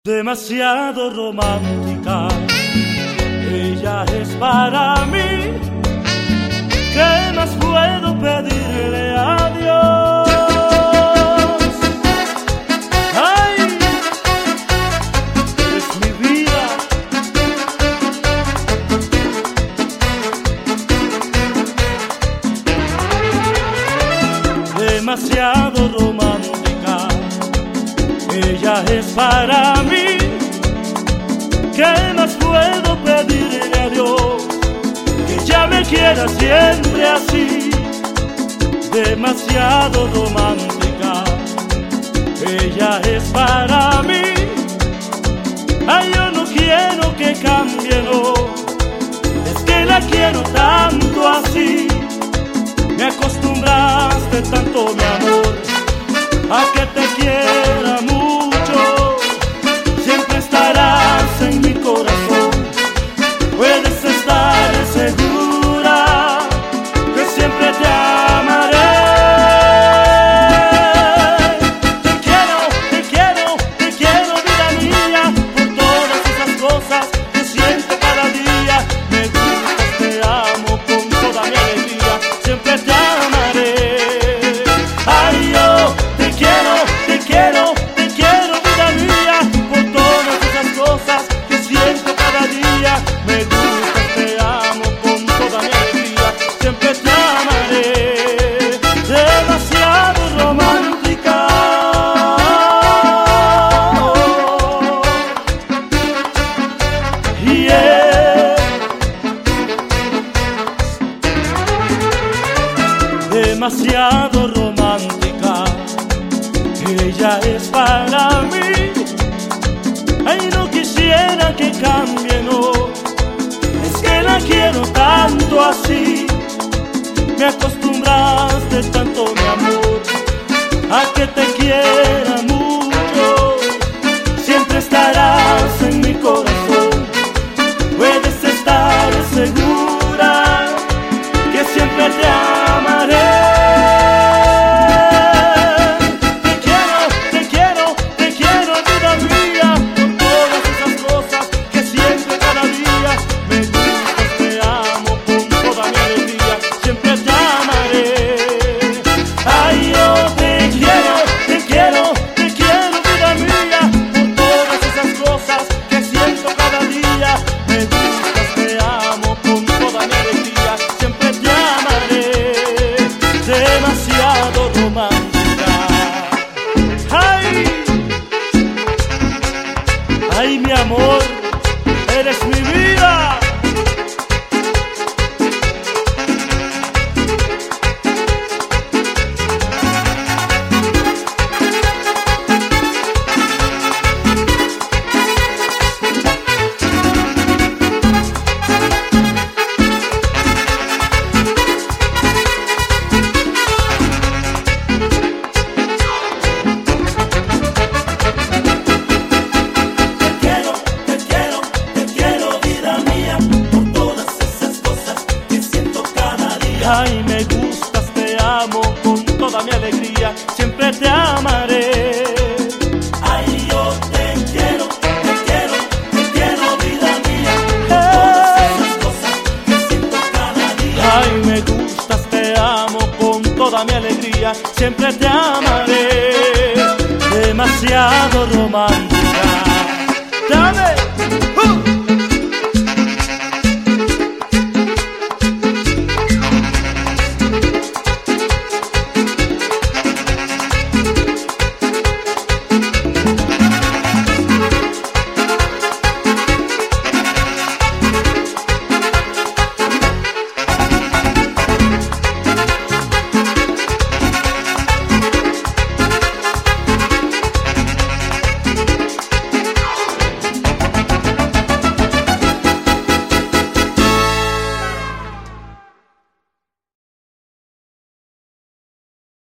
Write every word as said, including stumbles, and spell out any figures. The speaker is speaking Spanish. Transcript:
demasiado romántica. Ella es para mí. ¿Qué más puedo pedirle a Dios? Ay, eres mi vida. Demasiado romántica. Ella es para mí. ¿Qué más puedo pedirle a Dios? Que ella me quiera siempre así. Demasiado romántica. Ella es para mí. Ay, yo no quiero que cambie, no. Es que la quiero tanto así. Me acostumbraste tanto, mi amor, a que te quiera mucho. Siempre estarás en mi corazón. Puedes estar segura que siempre te amaré. Te quiero, te quiero, te quiero, vida mía, por todas esas cosas que siento cada día. Me gustas, te amo con toda mi alegría. Siempre te amaré. Ay, yo te quiero, te quiero, te quiero, vida mía, por todas esas cosas que siento cada día. Me gusta, te amo con toda mi alegría. Siempre te amaré. Demasiado romántica. Yeah. Demasiado romántica. Ella es para mí. Ay, no quisiera que cambie, no. Es que la quiero tanto así. Me acostumbraste tanto, mi amor, a que te quiera mucho. Siempre estarás en mi corazón. Puedes estar segura que siempre te amaré. Demasiado romántica. Ay, ay, mi amor, eres mi vida. Ay, me gustas, te amo con toda mi alegría. Siempre te amaré. Ay, yo te quiero, te quiero, te quiero, vida mía. Todas esas cosas que siento cada día. Ay, me gustas, te amo con toda mi alegría. Siempre te amaré. Demasiado romántico.